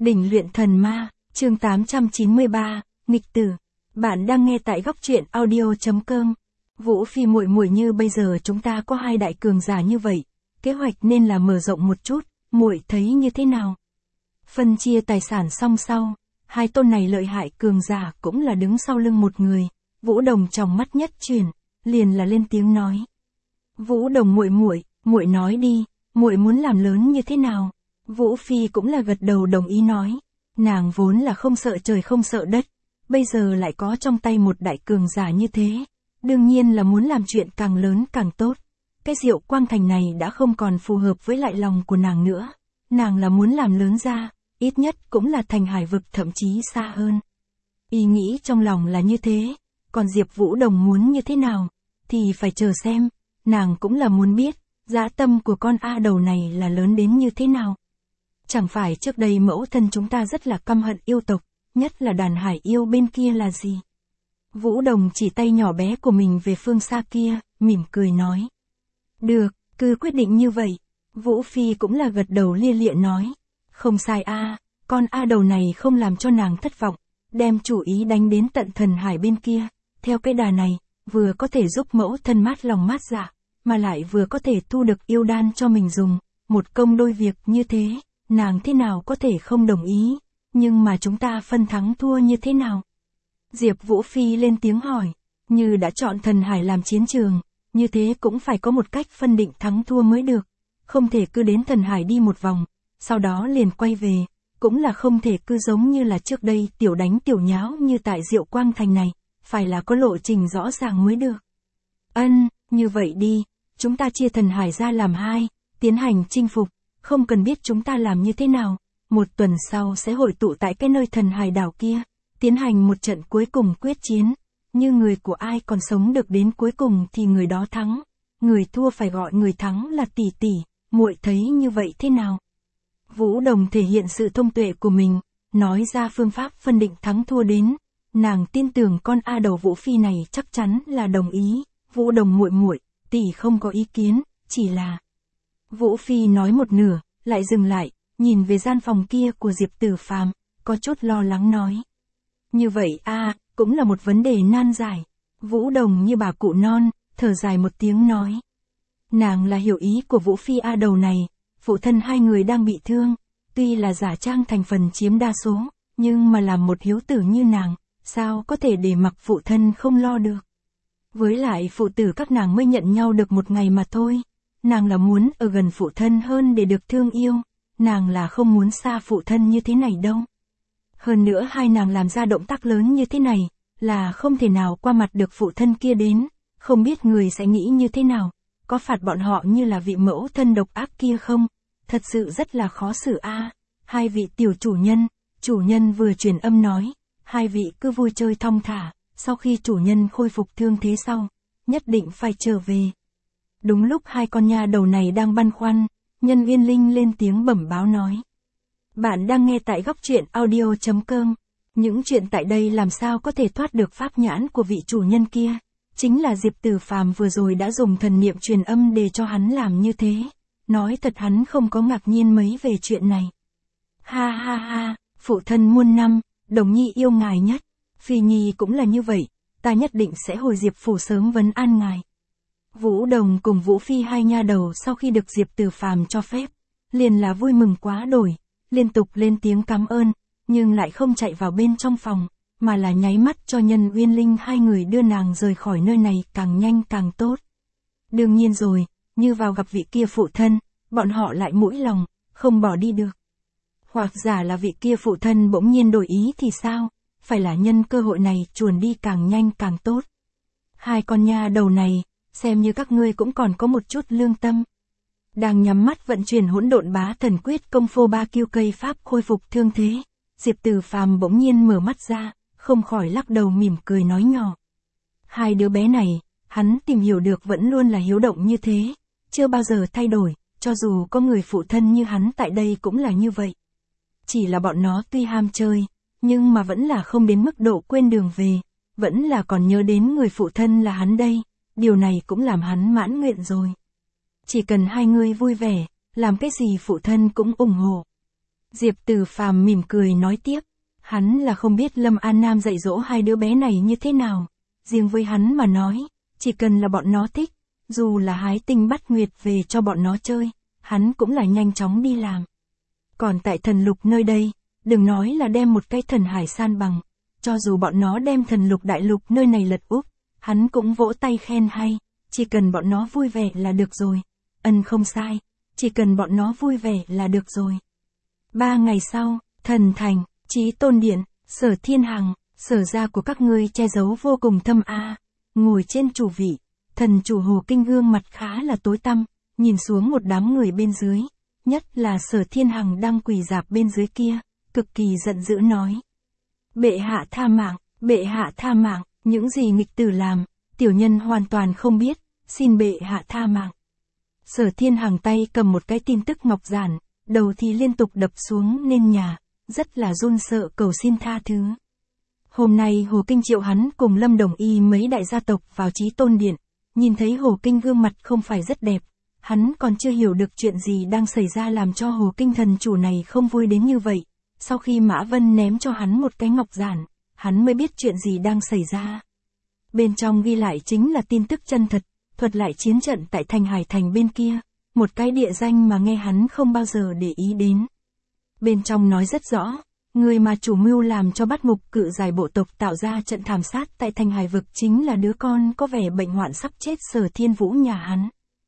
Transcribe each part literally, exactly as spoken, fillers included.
Đỉnh luyện thần ma, chương tám trăm chín mươi ba, nghịch tử. Bạn đang nghe tại góc truyện audio chấm com. Vũ Phi muội muội, như bây giờ chúng ta có hai đại cường giả như vậy, kế hoạch nên là mở rộng một chút, muội thấy như thế nào? Phân chia tài sản xong sau, hai tôn này lợi hại cường giả cũng là đứng sau lưng một người. Vũ Đồng trong mắt nhất chuyển, liền là lên tiếng nói. Vũ Đồng muội muội, muội nói đi, muội muốn làm lớn như thế nào? Vũ Phi cũng là gật đầu đồng ý nói. Nàng vốn là không sợ trời không sợ đất, bây giờ lại có trong tay một đại cường giả như thế. Đương nhiên là muốn làm chuyện càng lớn càng tốt. Cái Diệu Quang Thành này đã không còn phù hợp với lại lòng của nàng nữa. Nàng là muốn làm lớn ra, ít nhất cũng là thành hải vực, thậm chí xa hơn. Ý nghĩ trong lòng là như thế, còn Diệp Vũ Đồng muốn như thế nào, thì phải chờ xem. Nàng cũng là muốn biết, dã tâm của con A đầu này là lớn đến như thế nào. Chẳng phải trước đây mẫu thân chúng ta rất là căm hận yêu tộc, nhất là đàn hải yêu bên kia là gì? Vũ Đồng chỉ tay nhỏ bé của mình về phương xa kia, mỉm cười nói. Được, cứ quyết định như vậy. Vũ Phi cũng là gật đầu lia lịa nói. Không sai a, con A đầu này không làm cho nàng thất vọng, đem chủ ý đánh đến tận thần hải bên kia. Theo cái đà này, vừa có thể giúp mẫu thân mát lòng mát dạ, mà lại vừa có thể thu được yêu đan cho mình dùng, một công đôi việc như thế, nàng thế nào có thể không đồng ý, nhưng mà chúng ta phân thắng thua như thế nào? Diệp Vũ Phi lên tiếng hỏi, như đã chọn thần hải làm chiến trường, như thế cũng phải có một cách phân định thắng thua mới được, không thể cứ đến thần hải đi một vòng, sau đó liền quay về, cũng là không thể cứ giống như là trước đây tiểu đánh tiểu nháo như tại Diệu Quang Thành này, phải là có lộ trình rõ ràng mới được. Ân, như vậy đi, chúng ta chia thần hải ra làm hai, tiến hành chinh phục, không cần biết chúng ta làm như thế nào, một tuần sau sẽ hội tụ tại cái nơi thần hải đảo kia, tiến hành một trận cuối cùng quyết chiến, như người của ai còn sống được đến cuối cùng thì người đó thắng, người thua phải gọi người thắng là tỷ tỷ, muội thấy như vậy thế nào? Vũ Đồng thể hiện sự thông tuệ của mình, nói ra phương pháp phân định thắng thua đến, nàng tin tưởng con A đầu Vũ Phi này chắc chắn là đồng ý. Vũ Đồng muội muội, tỷ không có ý kiến, chỉ là... Vũ Phi nói một nửa, lại dừng lại, nhìn về gian phòng kia của Diệp Tử Phàm, có chút lo lắng nói. Như vậy a, cũng là một vấn đề nan giải. Vũ Đồng như bà cụ non, thở dài một tiếng nói. Nàng là hiểu ý của Vũ Phi A đầu này, phụ thân hai người đang bị thương, tuy là giả trang thành phần chiếm đa số, nhưng mà làm một hiếu tử như nàng, sao có thể để mặc phụ thân không lo được. Với lại phụ tử các nàng mới nhận nhau được một ngày mà thôi, nàng là muốn ở gần phụ thân hơn để được thương yêu, nàng là không muốn xa phụ thân như thế này đâu. Hơn nữa hai nàng làm ra động tác lớn như thế này, là không thể nào qua mặt được phụ thân kia đến, không biết người sẽ nghĩ như thế nào, có phạt bọn họ như là vị mẫu thân độc ác kia không? Thật sự rất là khó xử a. Hai vị tiểu chủ nhân, chủ nhân vừa truyền âm nói, hai vị cứ vui chơi thong thả, sau khi chủ nhân khôi phục thương thế sau, nhất định phải trở về. Đúng lúc hai con nha đầu này đang băn khoăn, Nhân Uyên Linh lên tiếng bẩm báo nói. Bạn đang nghe tại góc truyện audio chấm com. Những chuyện tại đây làm sao có thể thoát được pháp nhãn của vị chủ nhân kia. Chính là Diệp Tử Phàm vừa rồi đã dùng thần niệm truyền âm để cho hắn làm như thế. Nói thật hắn không có ngạc nhiên mấy về chuyện này. Ha ha ha, phụ thân muôn năm, Đồng Nhi yêu ngài nhất. Phi Nhi cũng là như vậy, ta nhất định sẽ hồi Diệp phủ sớm vấn an ngài. Vũ Đồng cùng Vũ Phi hai nha đầu sau khi được Diệp Tử Phàm cho phép, liền là vui mừng quá đổi, liên tục lên tiếng cảm ơn, nhưng lại không chạy vào bên trong phòng, mà là nháy mắt cho Nhân Uyên Linh hai người đưa nàng rời khỏi nơi này càng nhanh càng tốt. Đương nhiên rồi, như vào gặp vị kia phụ thân, bọn họ lại mũi lòng, không bỏ đi được. Hoặc giả là vị kia phụ thân bỗng nhiên đổi ý thì sao, phải là nhân cơ hội này chuồn đi càng nhanh càng tốt. Hai con nha đầu này, xem như các ngươi cũng còn có một chút lương tâm. Đang nhắm mắt vận chuyển hỗn độn bá thần quyết công phu ba kiêu cây pháp khôi phục thương thế, Diệp Tử Phàm bỗng nhiên mở mắt ra, không khỏi lắc đầu mỉm cười nói nhỏ. Hai đứa bé này, hắn tìm hiểu được vẫn luôn là hiếu động như thế, chưa bao giờ thay đổi, cho dù có người phụ thân như hắn tại đây cũng là như vậy. Chỉ là bọn nó tuy ham chơi, nhưng mà vẫn là không đến mức độ quên đường về, vẫn là còn nhớ đến người phụ thân là hắn đây, điều này cũng làm hắn mãn nguyện rồi. Chỉ cần hai người vui vẻ, làm cái gì phụ thân cũng ủng hộ. Diệp Từ Phàm mỉm cười nói tiếp, hắn là không biết Lâm An Nam dạy dỗ hai đứa bé này như thế nào. Riêng với hắn mà nói, chỉ cần là bọn nó thích, dù là hái tinh bắt nguyệt về cho bọn nó chơi, hắn cũng là nhanh chóng đi làm. Còn tại thần lục nơi đây, đừng nói là đem một cái thần hải san bằng, cho dù bọn nó đem thần lục đại lục nơi này lật úp, hắn cũng vỗ tay khen hay, chỉ cần bọn nó vui vẻ là được rồi. Ân không sai, chỉ cần bọn nó vui vẻ là được rồi. Ba ngày sau, thần thành, Chí Tôn Điện, Sở Thiên Hằng, sở gia của các ngươi che giấu vô cùng thâm a. Ngồi trên chủ vị, thần chủ Hồ Kinh gương mặt khá là tối tăm, nhìn xuống một đám người bên dưới, nhất là Sở Thiên Hằng đang quỳ rạp bên dưới kia, cực kỳ giận dữ nói. Bệ hạ tha mạng, bệ hạ tha mạng, những gì nghịch tử làm, tiểu nhân hoàn toàn không biết, xin bệ hạ tha mạng. Sở Thiên Hằng tay cầm một cái tin tức ngọc giản, đầu thì liên tục đập xuống nền nhà, rất là run sợ cầu xin tha thứ. Hôm nay Hồ Kinh triệu hắn cùng Lâm Đồng Y mấy đại gia tộc vào Chí Tôn Điện, nhìn thấy Hồ Kinh gương mặt không phải rất đẹp, hắn còn chưa hiểu được chuyện gì đang xảy ra làm cho Hồ Kinh thần chủ này không vui đến như vậy. Sau khi Mã Vân ném cho hắn một cái ngọc giản, hắn mới biết chuyện gì đang xảy ra. Bên trong ghi lại chính là tin tức chân thật, thuật lại chiến trận tại thành Hải Thành bên kia, một cái địa danh mà nghe hắn không bao giờ để ý đến. Bên trong nói rất rõ, người mà chủ mưu làm cho Bát Ngục Cự Giải bộ tộc tạo ra trận thảm sát tại thành Hải Vực chính là đứa con có vẻ bệnh hoạn sắp chết Sở Thiên Vũ nhà hắn.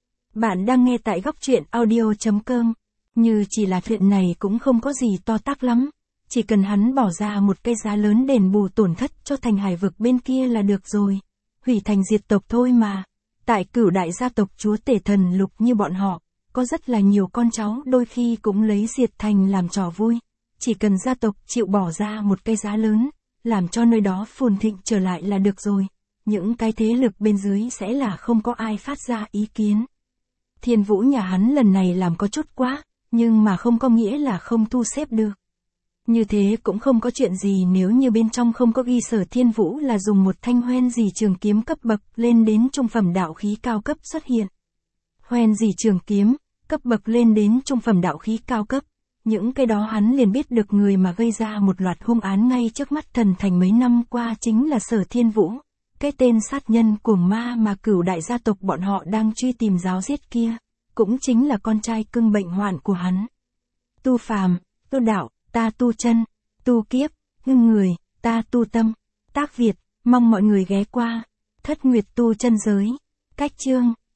Bạn đang nghe tại góc truyện audio chấm com. Như chỉ là chuyện này cũng không có gì to tát lắm, chỉ cần hắn bỏ ra một cái giá lớn đền bù tổn thất cho thành Hải Vực bên kia là được rồi. Hủy thành diệt tộc thôi mà. Tại Cửu đại gia tộc chúa tể thần lục như bọn họ, có rất là nhiều con cháu đôi khi cũng lấy diệt thành làm trò vui. Chỉ cần gia tộc chịu bỏ ra một cái giá lớn, làm cho nơi đó phồn thịnh trở lại là được rồi. Những cái thế lực bên dưới sẽ là không có ai phát ra ý kiến. Thiên Vũ nhà hắn lần này làm có chút quá, nhưng mà không có nghĩa là không thu xếp được. Như thế cũng không có chuyện gì nếu như bên trong không có ghi Sở Thiên Vũ là dùng một thanh hoen dì trường kiếm cấp bậc lên đến trung phẩm đạo khí cao cấp xuất hiện. Hoen dì trường kiếm, cấp bậc lên đến trung phẩm đạo khí cao cấp. Những cái đó hắn liền biết được người mà gây ra một loạt hung án ngay trước mắt thần thành mấy năm qua chính là Sở Thiên Vũ. Cái tên sát nhân cuồng ma mà Cửu đại gia tộc bọn họ đang truy tìm giáo giết kia, cũng chính là con trai cưng bệnh hoạn của hắn. Tu phàm, tu đạo, ta tu chân, tu kiếp, ngưng người, ta tu tâm. Tác Việt, mong mọi người ghé qua. Thất Nguyệt tu chân giới. Cách chương.